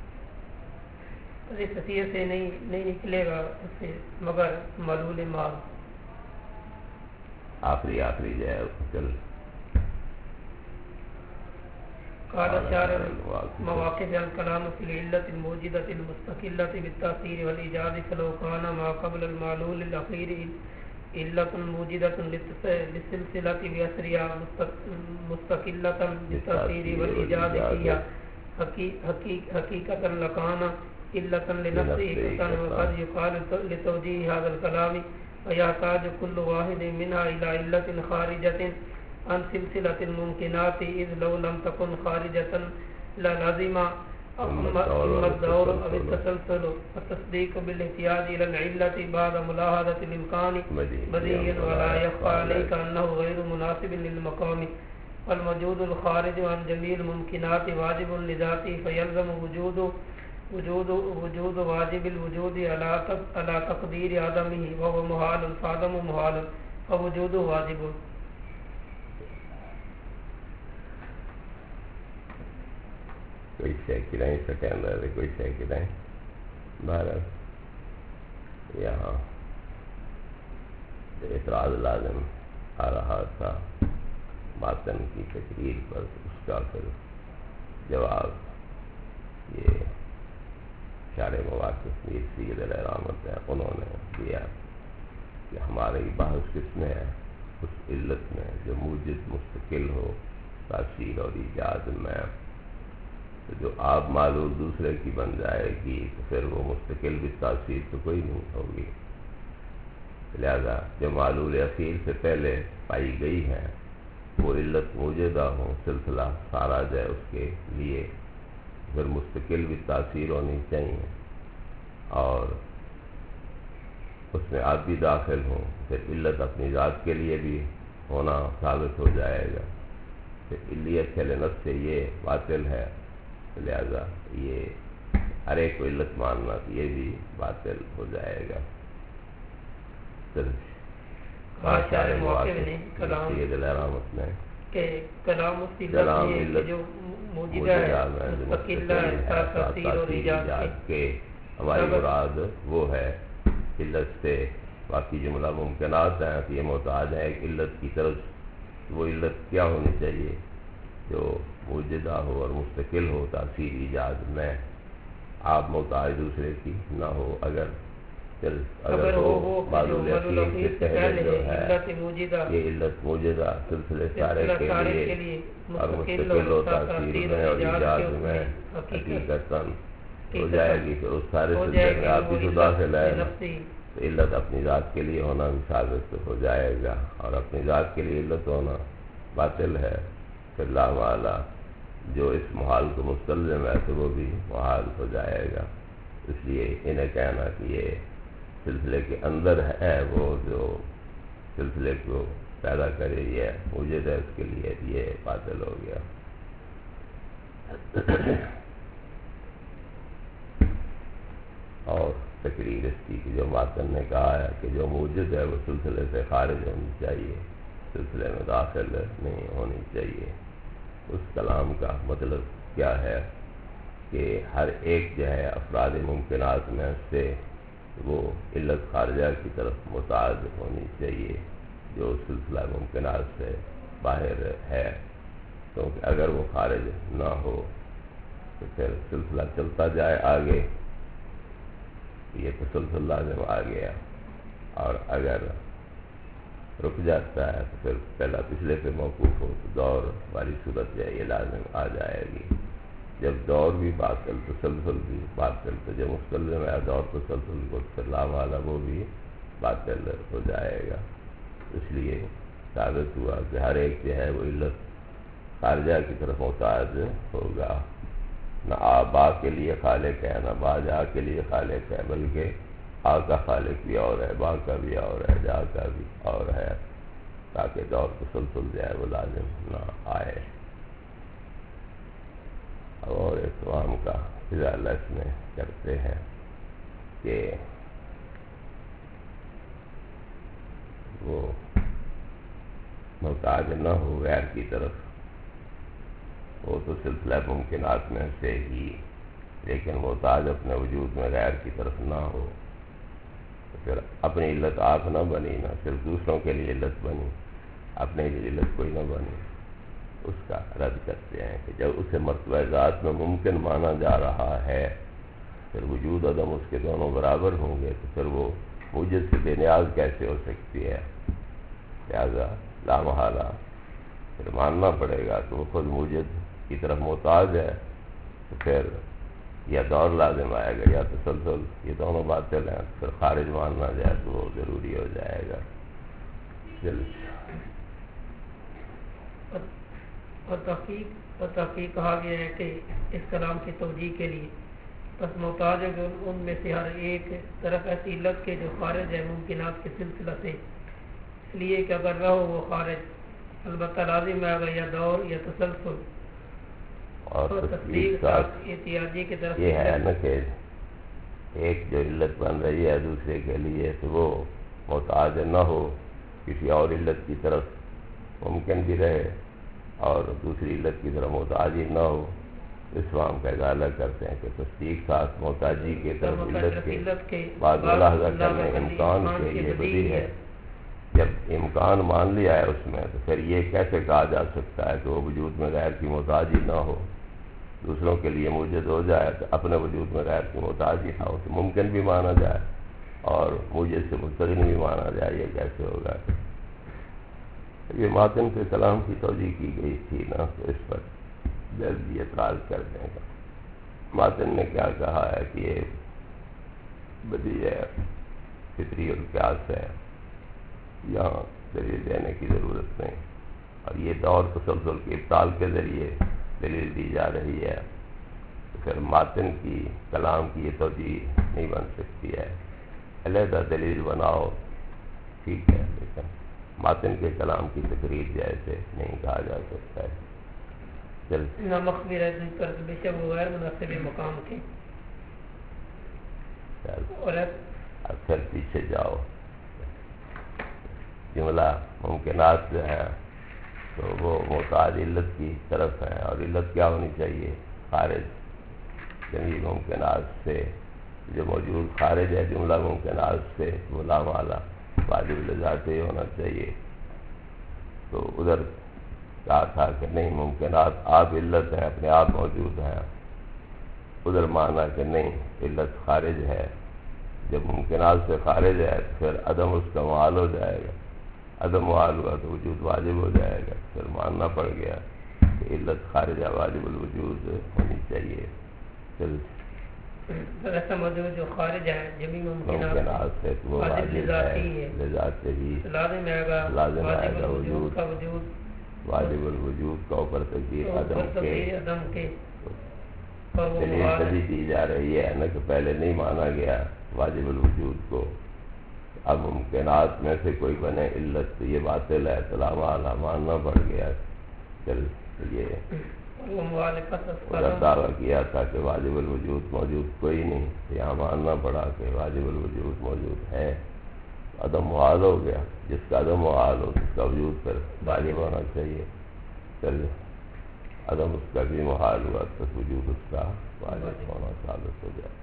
خطیے سے نہیں نکلے گا اس سے مگر معلول مال آخری جو ہے چل قال الشارع مواقف الكلام في العلة الموجدة المستقلة بالتأثير والإيجاد فلو كان ما قبل المعلول الأخير علة موجدة للسلسلة بأسرها مستقلة بالتأثير والإيجاد فيها حقيقة لكان علة لنفسه، وقد يقال لتوجيه هذا الكلام ويحتاج كل واحد منها إلى علة خارجة عن سلسلة الممكنات، إذ لو لم تكن خارجة للازم إما الدور أو التسلسل، والتصديق بالاحتياج إلى العلة بعد ملاحظة الإمكان بديهي ولا يخفى عليك أنه غير مناسب للمقام، والموجود الخارج عن جميع الممكنات واجب لذاته، فيلزم وجود واجب الوجود على تقدير عدمه، وهو محال فعدم محال فوجوده واجب۔ کوئی سیکلیں سکندر کوئی سیکلیں بھارت یہاں اعتراض لازم آ رہا تھا ماتن کی تقریر پر، اس کا پھر جواب یہ شارع مواقف میر سید علیہ رحمت ہے انہوں نے دیا کہ ہماری بحث کس میں ہے؟ اس علت میں جو موجد مستقل ہو تاثیر اور ایجاد میں، تو جو آپ معلول دوسرے کی بن جائے گی تو پھر وہ مستقل بھی تاثیر تو کوئی نہیں ہوگی، لہذا جو معلول اخیر سے پہلے پائی گئی ہے وہ علت موجودہ ہو، سلسلہ سارا جائے اس کے لیے، پھر مستقل بھی تاثیر ہونی چاہیے، اور اس میں آپ بھی داخل ہوں، پھر علت اپنی ذات کے لیے بھی ہونا ثابت ہو جائے گا، پھر علیت کے لنفس سے یہ باطل ہے، لہذا یہ ہر ایک کو علت ماننا یہ بھی باطل ہو جائے گا۔ رحمت نے کہ کلام اس کی جو موجودہ ہے مستقل کے ہماری مراد وہ ہے علت سے، باقی جملہ ممکنات ہیں کہ یہ محتاج ہے ایک علت کی طرف، وہ علت کیا ہونی چاہیے؟ جو موجودہ ہو اور مستقل ہو تاثیر ایجاد میں، آپ محتاج دوسرے کی نہ ہو، اگر ہو معلول اخیر سے پہلے جو ہے یہ علت موجودہ سلسلے سارے کے لیے اور مستقل ہو تاثیر میں اور ایجاد میں حقیقتاً ہو جائے گی، تو اس سارے سلسلے میں آپ بھی تو داخل ہے، تو علت اپنی ذات کے لیے ہونا بھی ثابت ہو جائے گا، اور اپنی ذات کے لیے علت ہونا باطل ہے، پھر لا معالی جو اس محال کو مستلزم ہے تو وہ بھی محال ہو جائے گا۔ اس لیے انہیں کہنا کہ یہ سلسلے کے اندر ہے، وہ جو سلسلے کو پیدا کرے یہ موجود ہے، اس کے لیے یہ باطل ہو گیا۔ اور تقریر اس کی جو ماتن نے کہا ہے کہ جو موجود ہے وہ سلسلے سے خارج ہونی چاہیے، سلسلے میں داخل نہیں ہونی چاہیے، اس کلام کا مطلب کیا ہے؟ کہ ہر ایک جو ہے افراد ممکنات میں سے وہ علت خارجہ کی طرف متعد ہونی چاہیے جو سلسلہ ممکنات سے باہر ہے، کیونکہ اگر وہ خارج نہ ہو تو پھر سلسلہ چلتا جائے آگے، یہ تسلسل لازم آ گیا، اور اگر رک جاتا ہے تو پھر پہلا پچھلے پہ موقوف ہو تو دور والی صورت جو ہے یہ لازم آ جائے گی۔ جب دور بھی باطل تسلسل بھی باطل، تو جب مستلزم ہے دور تسلسل کو پھر لامحالہ وہ بھی باطل ہو جائے گا۔ اس لیے ثابت ہوا کہ ہر ایک جو ہے وہ علت خارجہ کی طرف محتاج ہوگا، نہ با کے لیے خالق ہے، نہ با جا کے لیے خالق ہے، بلکہ آ کا خالق بھی اور ہے، با کا بھی اور ہے، جا کا بھی اور ہے، تاکہ دور تسلسل جو ہے وہ لازم نہ آئے۔ اور اقوام کا ازالہ اس میں کرتے ہیں کہ وہ محتاج نہ ہو غیر کی طرف، وہ تو سلسلہ ممکنات میں سے ہی، لیکن محتاج اپنے وجود میں غیر کی طرف نہ ہو، تو پھر اپنی علت آپ نہ بنی، نہ صرف دوسروں کے لیے علت بنی، اپنے لیے علت کوئی نہ بنی۔ اس کا رد کرتے ہیں کہ جب اسے مرتبہ ذات میں ممکن مانا جا رہا ہے، پھر وجود عدم اس کے دونوں برابر ہوں گے، تو پھر وہ موجد سے بے نیاز کیسے ہو سکتی ہے؟ لہذا لامحالہ پھر ماننا پڑے گا کہ وہ خود موجد کی طرف محتاج ہے، تو پھر یا دور لازم آئے گا یا تسلسل، یہ دونوں باطل ہیں، پھر خارج ماننا جائے تو وہ ضروری ہو جائے گا۔ اور تحقیق کہا گیا ہے کہ اس کلام کی توجیہ کے لیے بس محتاج ہے کہ ان میں سے ہر ایک طرف ایسی علت کے جو خارج ہے ممکنات کے سلسلہ سے، اس لیے کہ اگر نہ ہو وہ خارج البتہ لازم ہے اگر یا دور یا تسلسل اور تصدیق احتیاجی کی طرف یہ ہے نا کہ ایک جو علت بن رہی ہے دوسرے کے لیے تو وہ محتاج نہ ہو کسی اور علت کی طرف، ممکن بھی رہے اور دوسری علت کی طرف محتاج ہی نہ ہو۔ اسلام کا ازالہ کرتے ہیں کہ تصدیق ساتھ محتاجی کے طرف علت کے بعد ملاحظہ کرنے امکان کے یہ بدی ہے۔ جب امکان مان لیا ہے اس میں تو پھر یہ کیسے کہا جا سکتا ہے کہ وہ وجود میں غیر کی محتاج ہی نہ ہو؟ دوسروں کے لیے موجود ہو جائے تو اپنے وجود میں غیر کی محتاج ہی نہ ہو، تو ممکن بھی مانا جائے اور موجود سے مستغنی بھی مانا جائے، یہ کیسے ہوگا؟ یہ ماتن کے کلام کی توجیہ کی گئی تھی نا، تو اس پر جلدی اعتراض کر دیں گا۔ ماتن نے کیا کہا ہے کہ یہ بدی ہے، فطری القیاس ہے، یہاں دلیل دینے کی ضرورت نہیں، اور یہ دور تسلسل کے ابطال کے ذریعے دلیل دی جا رہی ہے، تو پھر ماتن کی کلام کی یہ توجیہ نہیں بن سکتی ہے۔ علیحدہ دلیل بناؤ ٹھیک ہے، لیکن ماتن کے کلام کی تقریر جیسے نہیں کہا جا سکتا ہے۔ مخبر ہے بے شک وہ غیر مناسب مقام کے، اور پھر پیچھے جاؤ، جملہ ممکنات جو ہیں تو وہ محتاج علت کی طرف ہیں، اور علت کیا ہونی چاہیے؟ خارج جمیع ممکنات سے، جو موجود خارج ہے جملہ ممکنات سے وہ لامحالہ واجب لذات ہی ہونا چاہیے۔ تو ادھر کہا تھا کہ نہیں ممکنات آپ علت ہیں، اپنے آپ موجود ہیں، ادھر مانا کہ نہیں علت خارج ہے، جب ممکنات سے خارج ہے تو پھر عدم اس کا معال ہو جائے گا، عدم معال ہوا تو وجود واجب ہو جائے گا، پھر ماننا پڑ گیا کہ علت خارجہ واجب الوجود ہونی چاہیے۔ پھر ایسا موجود جو خارج ہے جمیع ممکنات سے وہ واجب ہے، لذات ہی لازم آئے گا وجود کا وجود، واجب الوجود کا اوپر تقدیر عدم کے دلیل تبھی دی جا رہی ہے نا کہ پہلے نہیں مانا گیا واجب الوجود کو، اب ممکنات میں سے کوئی بنے علت تو یہ باطل ہے، تو لامحالہ ماننا پڑ گیا۔ چل یہ دعویٰ کیا تھا کہ واجب الوجود موجود کوئی نہیں، یہاں ماننا پڑا کہ واجب الوجود موجود ہے، عدم محال ہو گیا، جس کا عدم محال ہو اس کا وجود پھر واجب ہونا چاہیے۔ چل عدم اس کا بھی محال ہوا تو وجود اس کا واجب ہونا ثابت ہو جائے.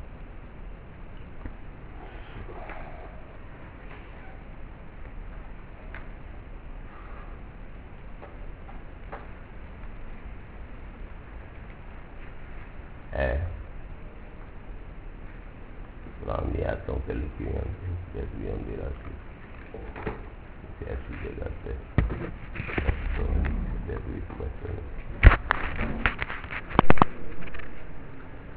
پرانی آیتوں کے لکھی ہوئی ہوں گی رہتی ایسی جگہ سے